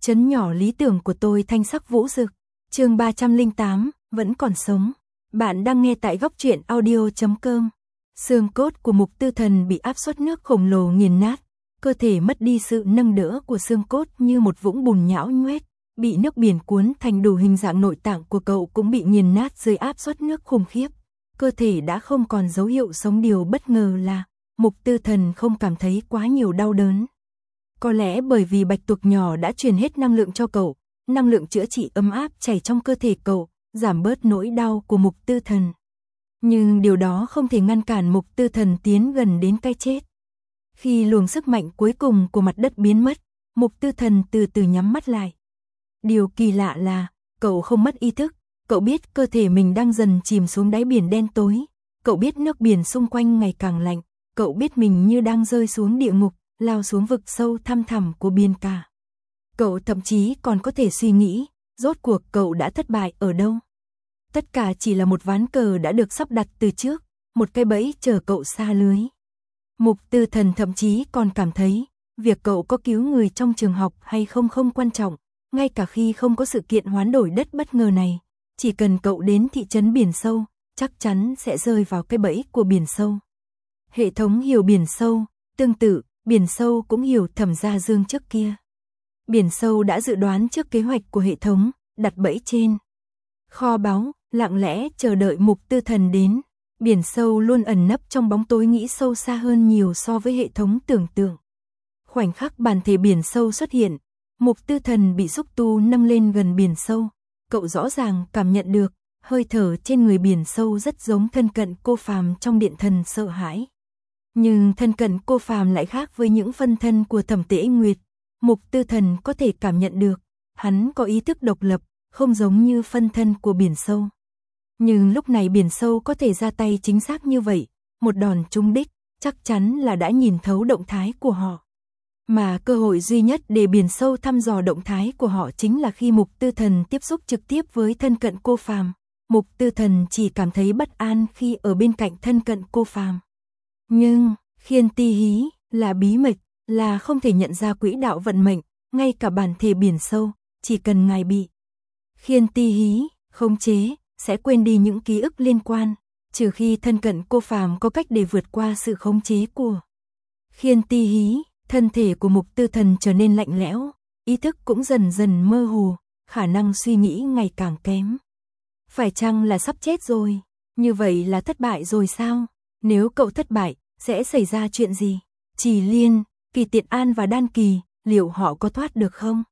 Trấn nhỏ lý tưởng của tôi thanh sắc vũ rực. Chương 308, vẫn còn sống. Bạn đang nghe tại góc truyện audio.com. Xương cốt của Mục Tư Thần bị áp suất nước khổng lồ nghiền nát, cơ thể mất đi sự nâng đỡ của xương cốt như một vũng bùn nhão nhoét, bị nước biển cuốn thành đủ hình dạng. Nội tạng của cậu cũng bị nghiền nát dưới áp suất nước khủng khiếp. Cơ thể đã không còn dấu hiệu sống. Điều bất ngờ là Mục Tư Thần không cảm thấy quá nhiều đau đớn. Có lẽ bởi vì bạch tuộc nhỏ đã truyền hết năng lượng cho cậu, năng lượng chữa trị ấm áp chảy trong cơ thể cậu, giảm bớt nỗi đau của Mục Tư Thần. Nhưng điều đó không thể ngăn cản Mục Tư Thần tiến gần đến cái chết. Khi luồng sức mạnh cuối cùng của mặt đất biến mất, Mục Tư Thần từ từ nhắm mắt lại. Điều kỳ lạ là, cậu không mất ý thức, cậu biết cơ thể mình đang dần chìm xuống đáy biển đen tối, cậu biết nước biển xung quanh ngày càng lạnh, cậu biết mình như đang rơi xuống địa ngục, lao xuống vực sâu thăm thẳm của biển cả. Cậu thậm chí còn có thể suy nghĩ, rốt cuộc cậu đã thất bại ở đâu. Tất cả chỉ là một ván cờ đã được sắp đặt từ trước, một cái bẫy chờ cậu sa lưới. Mục Tư Thần thậm chí còn cảm thấy, việc cậu có cứu người trong trường học hay không không quan trọng, ngay cả khi không có sự kiện hoán đổi đất bất ngờ này, chỉ cần cậu đến thị trấn biển sâu, chắc chắn sẽ rơi vào cái bẫy của biển sâu. Hệ thống hiểu biển sâu, tương tự, biển sâu cũng hiểu Thẩm Gia Dương trước kia. Biển sâu đã dự đoán trước kế hoạch của hệ thống, đặt bẫy trên kho báu, lặng lẽ chờ đợi Mục Tư Thần đến. Biển sâu luôn ẩn nấp trong bóng tối, nghĩ sâu xa hơn nhiều so với hệ thống tưởng tượng. Khoảnh khắc bản thể biển sâu xuất hiện, Mục Tư Thần bị xúc tu nâng lên gần biển sâu. Cậu rõ ràng cảm nhận được, hơi thở trên người biển sâu rất giống thân cận cô phàm trong Điện Thần Sợ Hãi. Nhưng thân cận cô phàm lại khác với những phân thân của Thẩm Tễ Nguyệt. Mục Tư Thần có thể cảm nhận được, hắn có ý thức độc lập, không giống như phân thân của biển sâu. Nhưng lúc này biển sâu có thể ra tay chính xác như vậy, một đòn trúng đích, chắc chắn là đã nhìn thấu động thái của họ. Mà cơ hội duy nhất để biển sâu thăm dò động thái của họ chính là khi Mục Tư Thần tiếp xúc trực tiếp với thân cận cô phàm. Mục Tư Thần chỉ cảm thấy bất an khi ở bên cạnh thân cận cô phàm. Nhưng, Khiên Ti Hí là bí mật, là không thể nhận ra quỹ đạo vận mệnh, ngay cả bản thể biển sâu, chỉ cần ngài bị Khiên Ti Hí khống chế, sẽ quên đi những ký ức liên quan, trừ khi thân cận cô phàm có cách để vượt qua sự khống chế của Khiên Ti Hí. Thân thể của Mục Tư Thần trở nên lạnh lẽo, ý thức cũng dần dần mơ hồ, khả năng suy nghĩ ngày càng kém. Phải chăng là sắp chết rồi? Như vậy là thất bại rồi sao? Nếu cậu thất bại, sẽ xảy ra chuyện gì? Trì Liên, Kỳ Tiện An và Đan Kỳ, liệu họ có thoát được không?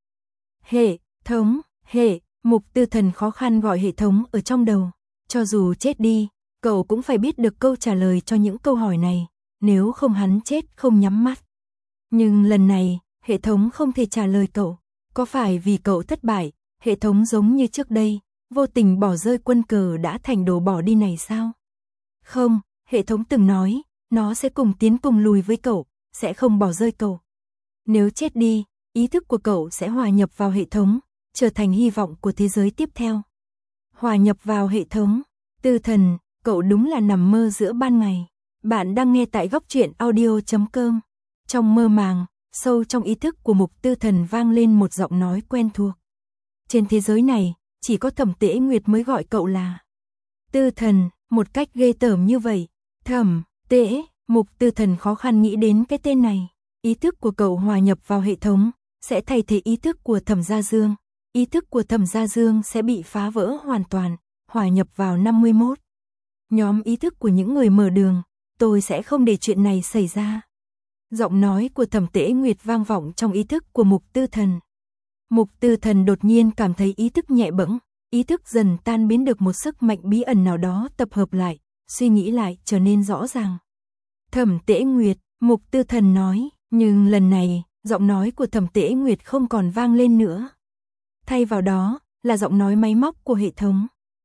Hệ thống, Mục Tư Thần khó khăn gọi hệ thống ở trong đầu. Cho dù chết đi, cậu cũng phải biết được câu trả lời cho những câu hỏi này, nếu không hắn chết không nhắm mắt. Nhưng lần này, hệ thống không thể trả lời cậu. Có phải vì cậu thất bại, hệ thống giống như trước đây, vô tình bỏ rơi quân cờ đã thành đồ bỏ đi này sao? Không, hệ thống từng nói, nó sẽ cùng tiến cùng lùi với cậu, sẽ không bỏ rơi cậu. Nếu chết đi, ý thức của cậu sẽ hòa nhập vào hệ thống, trở thành hy vọng của thế giới tiếp theo. Hòa nhập vào hệ thống. Tư Thần, cậu đúng là nằm mơ giữa ban ngày. Bạn đang nghe tại góc truyện audio.com. Trong mơ màng, sâu trong ý thức của Mục Tư Thần vang lên một giọng nói quen thuộc. Trên thế giới này, chỉ có Thẩm Tễ Nguyệt mới gọi cậu là Tư Thần, một cách ghê tởm như vậy. Thẩm Tễ, Mục Tư Thần khó khăn nghĩ đến cái tên này. Ý thức của cậu hòa nhập vào hệ thống, sẽ thay thế ý thức của Thẩm Gia Dương. Ý thức của Thẩm Gia Dương sẽ bị phá vỡ hoàn toàn, hòa nhập vào 51. Nhóm ý thức của những người mở đường, tôi sẽ không để chuyện này xảy ra. Giọng nói của Thẩm Tễ Nguyệt vang vọng trong ý thức của Mục Tư Thần. Mục Tư Thần đột nhiên cảm thấy ý thức nhẹ bẫng, ý thức dần tan biến, được một sức mạnh bí ẩn nào đó tập hợp lại, suy nghĩ lại trở nên rõ ràng. Thẩm Tễ Nguyệt, Mục Tư Thần nói, nhưng lần này, giọng nói của Thẩm Tễ Nguyệt không còn vang lên nữa. Thay vào đó, là giọng nói máy móc của hệ thống.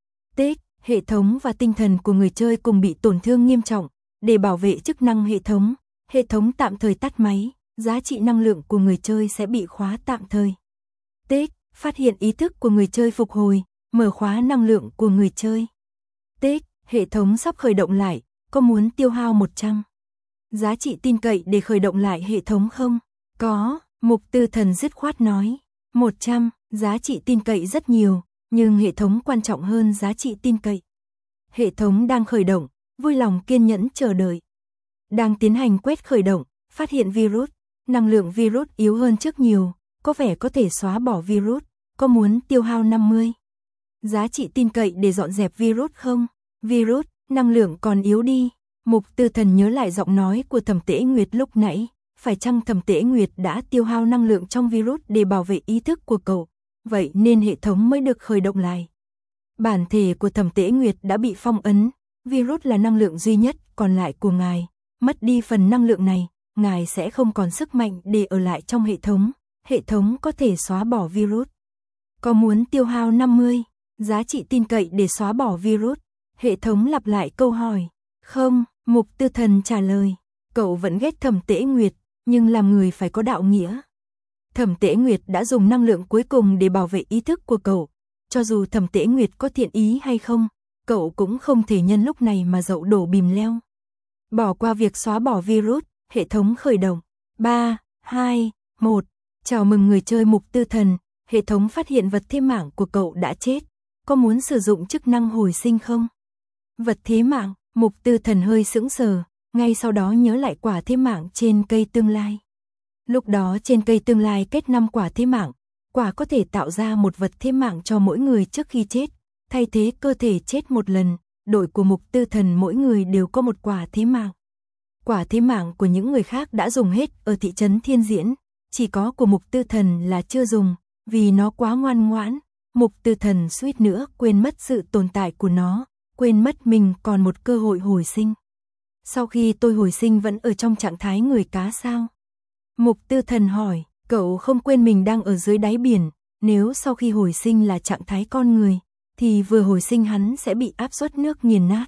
Hệ thống và tinh thần của người chơi cùng bị tổn thương nghiêm trọng, để bảo vệ chức năng hệ thống tạm thời tắt máy, giá trị năng lượng của người chơi sẽ bị khóa tạm thời. Phát hiện ý thức của người chơi phục hồi, mở khóa năng lượng của người chơi. Hệ thống sắp khởi động lại, có muốn tiêu hao 100 giá trị tin cậy để khởi động lại hệ thống không? Có, Mục Tư Thần dứt khoát nói. 100, giá trị tin cậy rất nhiều, nhưng hệ thống quan trọng hơn giá trị tin cậy. Hệ thống đang khởi động, vui lòng kiên nhẫn chờ đợi. Đang tiến hành quét khởi động, phát hiện virus, năng lượng virus yếu hơn trước nhiều, có vẻ có thể xóa bỏ virus, có muốn tiêu hao 50. Giá trị tin cậy để dọn dẹp virus không? Virus, năng lượng còn yếu đi. Mục Tư Thần nhớ lại giọng nói của Thẩm Tễ Nguyệt lúc nãy, phải chăng Thẩm Tễ Nguyệt đã tiêu hao năng lượng trong virus để bảo vệ ý thức của cậu, vậy nên hệ thống mới được khởi động lại. Bản thể của Thẩm Tễ Nguyệt đã bị phong ấn, virus là năng lượng duy nhất còn lại của ngài, mất đi phần năng lượng này, ngài sẽ không còn sức mạnh để ở lại trong hệ thống có thể xóa bỏ virus. Có muốn tiêu hao 50 giá trị tin cậy để xóa bỏ virus? Hệ thống lặp lại câu hỏi. Không, Mục Tư Thần trả lời. Cậu vẫn ghét Thẩm Tễ Nguyệt, nhưng làm người phải có đạo nghĩa. Thẩm Tễ Nguyệt đã dùng năng lượng cuối cùng để bảo vệ ý thức của cậu. Cho dù Thẩm Tễ Nguyệt có thiện ý hay không, cậu cũng không thể nhân lúc này mà dậu đổ bìm leo. Bỏ qua việc xóa bỏ virus, hệ thống khởi động. 3, 2, 1. Chào mừng người chơi Mục Tư Thần, hệ thống phát hiện vật thế mạng của cậu đã chết. Có muốn sử dụng chức năng hồi sinh không? Vật thế mạng, Mục Tư Thần hơi sững sờ, ngay sau đó nhớ lại quả thế mạng trên cây tương lai. Lúc đó trên cây tương lai kết 5 quả thế mạng, quả có thể tạo ra một vật thế mạng cho mỗi người trước khi chết, thay thế cơ thể chết một lần, đội của Mục Tư Thần mỗi người đều có một quả thế mạng. Quả thế mạng của những người khác đã dùng hết ở thị trấn Thiên Diễn, chỉ có của Mục Tư Thần là chưa dùng, vì nó quá ngoan ngoãn, Mục Tư Thần suýt nữa quên mất sự tồn tại của nó, quên mất mình còn một cơ hội hồi sinh. Sau khi tôi hồi sinh vẫn ở trong trạng thái người cá sao? Mục Tư Thần hỏi, cậu không quên mình đang ở dưới đáy biển, nếu sau khi hồi sinh là trạng thái con người, thì vừa hồi sinh hắn sẽ bị áp suất nước nghiền nát.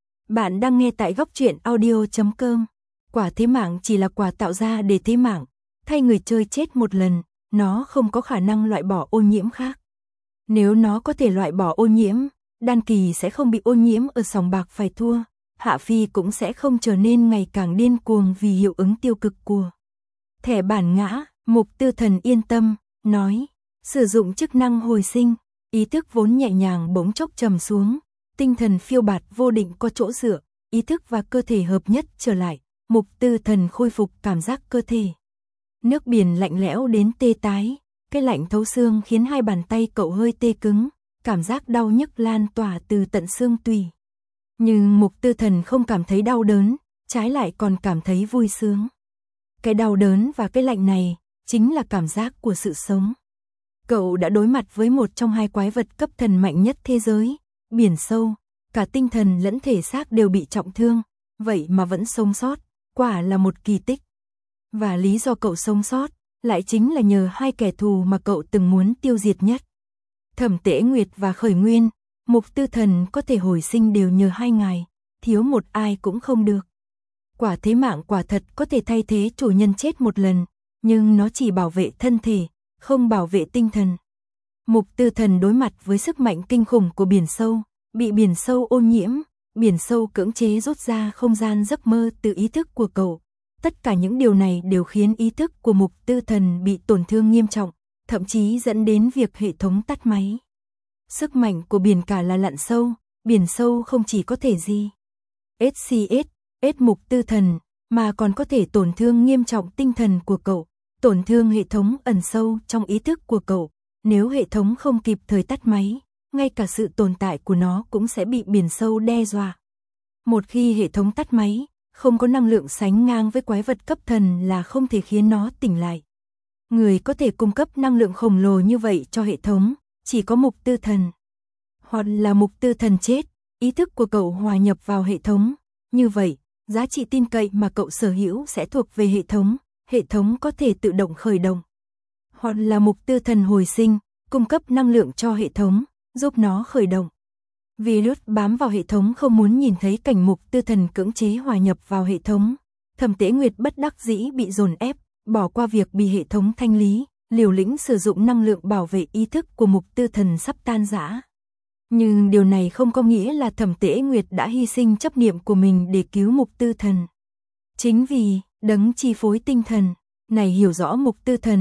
Bạn đang nghe tại Góc Truyện Audio.com. Quả thế mạng chỉ là quả tạo ra để thế mạng, thay người chơi chết một lần, nó không có khả năng loại bỏ ô nhiễm khác. Nếu nó có thể loại bỏ ô nhiễm, đan kỳ sẽ không bị ô nhiễm ở sòng bạc phải thua, Hạ Phi cũng sẽ không trở nên ngày càng điên cuồng vì hiệu ứng tiêu cực của thẻ bản ngã. Mục Tư Thần yên tâm, nói, sử dụng chức năng hồi sinh, ý thức vốn nhẹ nhàng bỗng chốc trầm xuống, tinh thần phiêu bạt vô định có chỗ dựa, ý thức và cơ thể hợp nhất trở lại, Mục Tư Thần khôi phục cảm giác cơ thể. Nước biển lạnh lẽo đến tê tái, cái lạnh thấu xương khiến hai bàn tay cậu hơi tê cứng, cảm giác đau nhức lan tỏa từ tận xương tủy. Nhưng Mục Tư Thần không cảm thấy đau đớn, trái lại còn cảm thấy vui sướng. Cái đau đớn và cái lạnh này chính là cảm giác của sự sống. Cậu đã đối mặt với một trong hai quái vật cấp thần mạnh nhất thế giới, biển sâu, cả tinh thần lẫn thể xác đều bị trọng thương, vậy mà vẫn sống sót, quả là một kỳ tích. Và lý do cậu sống sót lại chính là nhờ hai kẻ thù mà cậu từng muốn tiêu diệt nhất. Thẩm Tễ Nguyệt và Khởi Nguyên, Mục Tư Thần có thể hồi sinh đều nhờ hai ngài, thiếu một ai cũng không được. Quả thế mạng quả thật có thể thay thế chủ nhân chết một lần, nhưng nó chỉ bảo vệ thân thể, không bảo vệ tinh thần. Mục Tư Thần đối mặt với sức mạnh kinh khủng của biển sâu, bị biển sâu ô nhiễm, biển sâu cưỡng chế rút ra không gian giấc mơ từ ý thức của cậu. Tất cả những điều này đều khiến ý thức của Mục Tư Thần bị tổn thương nghiêm trọng, thậm chí dẫn đến việc hệ thống tắt máy. Sức mạnh của biển cả là lặn sâu, biển sâu không chỉ có thể gì SCS Mục Tư Thần, mà còn có thể tổn thương nghiêm trọng tinh thần của cậu, tổn thương hệ thống ẩn sâu trong ý thức của cậu. Nếu hệ thống không kịp thời tắt máy, ngay cả sự tồn tại của nó cũng sẽ bị biển sâu đe dọa. Một khi hệ thống tắt máy, không có năng lượng sánh ngang với quái vật cấp thần là không thể khiến nó tỉnh lại. Người có thể cung cấp năng lượng khổng lồ như vậy cho hệ thống, chỉ có Mục Tư Thần. Hoặc là Mục Tư Thần chết, ý thức của cậu hòa nhập vào hệ thống. Như vậy, giá trị tin cậy mà cậu sở hữu sẽ thuộc về hệ thống có thể tự động khởi động. Hoặc là Mục Tư Thần hồi sinh, cung cấp năng lượng cho hệ thống, giúp nó khởi động. Virus bám vào hệ thống không muốn nhìn thấy cảnh Mục Tư Thần cưỡng chế hòa nhập vào hệ thống. Thẩm Tễ Nguyệt bất đắc dĩ bị dồn ép, bỏ qua việc bị hệ thống thanh lý, liều lĩnh sử dụng năng lượng bảo vệ ý thức của Mục Tư Thần sắp tan rã. Nhưng điều này không có nghĩa là Thẩm Tễ Nguyệt đã hy sinh chấp niệm của mình để cứu Mục Tư Thần. Chính vì đấng chi phối tinh thần này hiểu rõ Mục Tư Thần,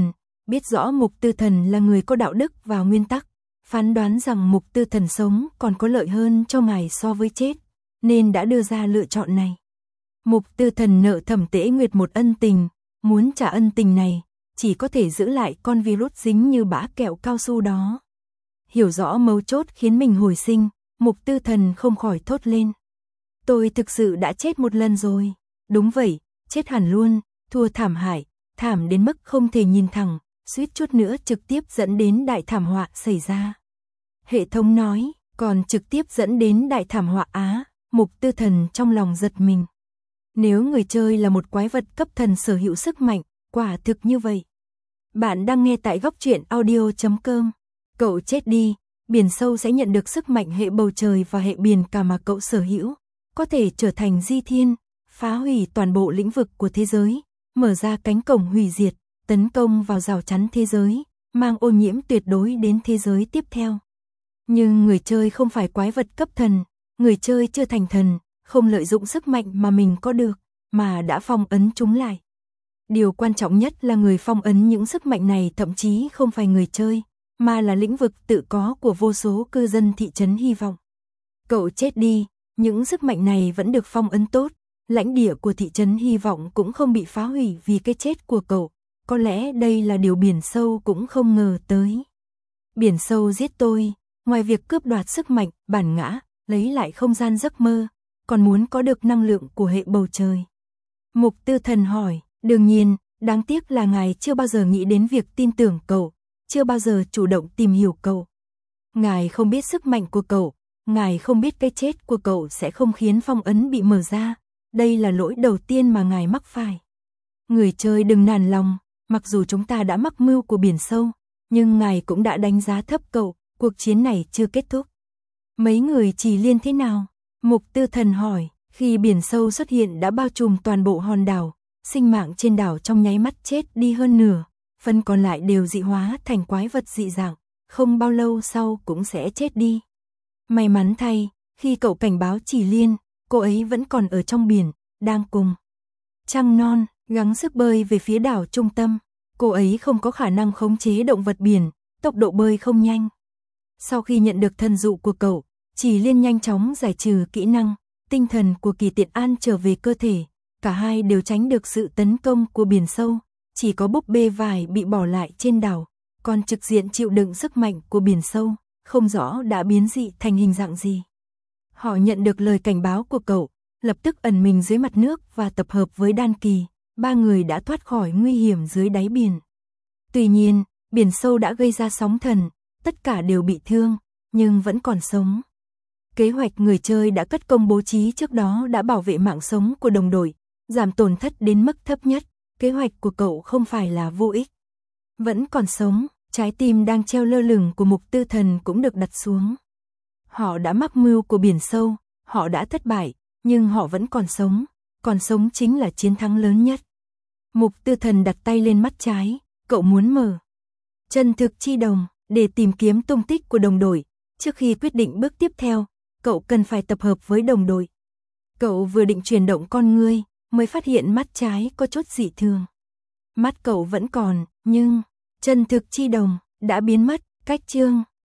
biết rõ Mục Tư Thần là người có đạo đức và nguyên tắc, phán đoán rằng Mục Tư Thần sống còn có lợi hơn cho ngài so với chết, nên đã đưa ra lựa chọn này. Mục Tư Thần nợ Thẩm Tế Nguyệt một ân tình, muốn trả ân tình này, chỉ có thể giữ lại con virus dính như bã kẹo cao su đó. Hiểu rõ mấu chốt khiến mình hồi sinh, Mục Tư Thần không khỏi thốt lên. Tôi thực sự đã chết một lần rồi. Đúng vậy, chết hẳn luôn, thua thảm hại, thảm đến mức không thể nhìn thẳng, suýt chút nữa trực tiếp dẫn đến đại thảm họa xảy ra. Hệ thống nói, còn trực tiếp dẫn đến đại thảm họa á, Mục Tư Thần trong lòng giật mình. Nếu người chơi là một quái vật cấp thần sở hữu sức mạnh, quả thực như vậy. Bạn đang nghe tại góc truyện audio.com. Cậu chết đi, biển sâu sẽ nhận được sức mạnh hệ bầu trời và hệ biển cả mà cậu sở hữu, có thể trở thành di thiên, phá hủy toàn bộ lĩnh vực của thế giới, mở ra cánh cổng hủy diệt, tấn công vào rào chắn thế giới, mang ô nhiễm tuyệt đối đến thế giới tiếp theo. Nhưng người chơi không phải quái vật cấp thần, người chơi chưa thành thần, không lợi dụng sức mạnh mà mình có được, mà đã phong ấn chúng lại. Điều quan trọng nhất là người phong ấn những sức mạnh này thậm chí không phải người chơi, mà là lĩnh vực tự có của vô số cư dân thị trấn hy vọng. Cậu chết đi, những sức mạnh này vẫn được phong ấn tốt, lãnh địa của thị trấn hy vọng cũng không bị phá hủy vì cái chết của cậu, có lẽ đây là điều biển sâu cũng không ngờ tới. Biển sâu giết tôi, ngoài việc cướp đoạt sức mạnh, bản ngã, lấy lại không gian giấc mơ, còn muốn có được năng lượng của hệ bầu trời. Mục Tư Thần hỏi, đương nhiên, đáng tiếc là ngài chưa bao giờ nghĩ đến việc tin tưởng cậu, chưa bao giờ chủ động tìm hiểu cậu. Ngài không biết sức mạnh của cậu, ngài không biết cái chết của cậu sẽ không khiến phong ấn bị mở ra, đây là lỗi đầu tiên mà ngài mắc phải. Người chơi đừng nản lòng, mặc dù chúng ta đã mắc mưu của biển sâu, nhưng ngài cũng đã đánh giá thấp cậu, cuộc chiến này chưa kết thúc. Mấy người chỉ liên thế nào? Mục Tư Thần hỏi, khi biển sâu xuất hiện đã bao trùm toàn bộ hòn đảo, sinh mạng trên đảo trong nháy mắt chết đi hơn nửa, phần còn lại đều dị hóa thành quái vật dị dạng, không bao lâu sau cũng sẽ chết đi. May mắn thay, khi cậu cảnh báo Chỉ Liên, cô ấy vẫn còn ở trong biển, đang cùng Trăng Non gắng sức bơi về phía đảo trung tâm. Cô ấy không có khả năng khống chế động vật biển, tốc độ bơi không nhanh. Sau khi nhận được thần dụ của cậu, Chỉ Liên nhanh chóng giải trừ kỹ năng, tinh thần của Kỳ Tiện An trở về cơ thể, cả hai đều tránh được sự tấn công của biển sâu, chỉ có búp bê vải bị bỏ lại trên đảo, còn trực diện chịu đựng sức mạnh của biển sâu, không rõ đã biến dị thành hình dạng gì. Họ nhận được lời cảnh báo của cậu, lập tức ẩn mình dưới mặt nước và tập hợp với Đan Kỳ, ba người đã thoát khỏi nguy hiểm dưới đáy biển. Tuy nhiên, biển sâu đã gây ra sóng thần, tất cả đều bị thương, nhưng vẫn còn sống. Kế hoạch người chơi đã cất công bố trí trước đó đã bảo vệ mạng sống của đồng đội, giảm tổn thất đến mức thấp nhất, kế hoạch của cậu không phải là vô ích. Vẫn còn sống, trái tim đang treo lơ lửng của Mục Tư Thần cũng được đặt xuống. Họ đã mắc mưu của biển sâu, họ đã thất bại, nhưng họ vẫn còn sống chính là chiến thắng lớn nhất. Mục Tư Thần đặt tay lên mắt trái, cậu muốn mở chân thực chi đồng để tìm kiếm tung tích của đồng đội. Trước khi quyết định bước tiếp theo, cậu cần phải tập hợp với đồng đội. Cậu vừa định chuyển động con ngươi, mới phát hiện mắt trái có chút dị thường. Mắt cậu vẫn còn, nhưng chân thực chi đồng đã biến mất. Cách chương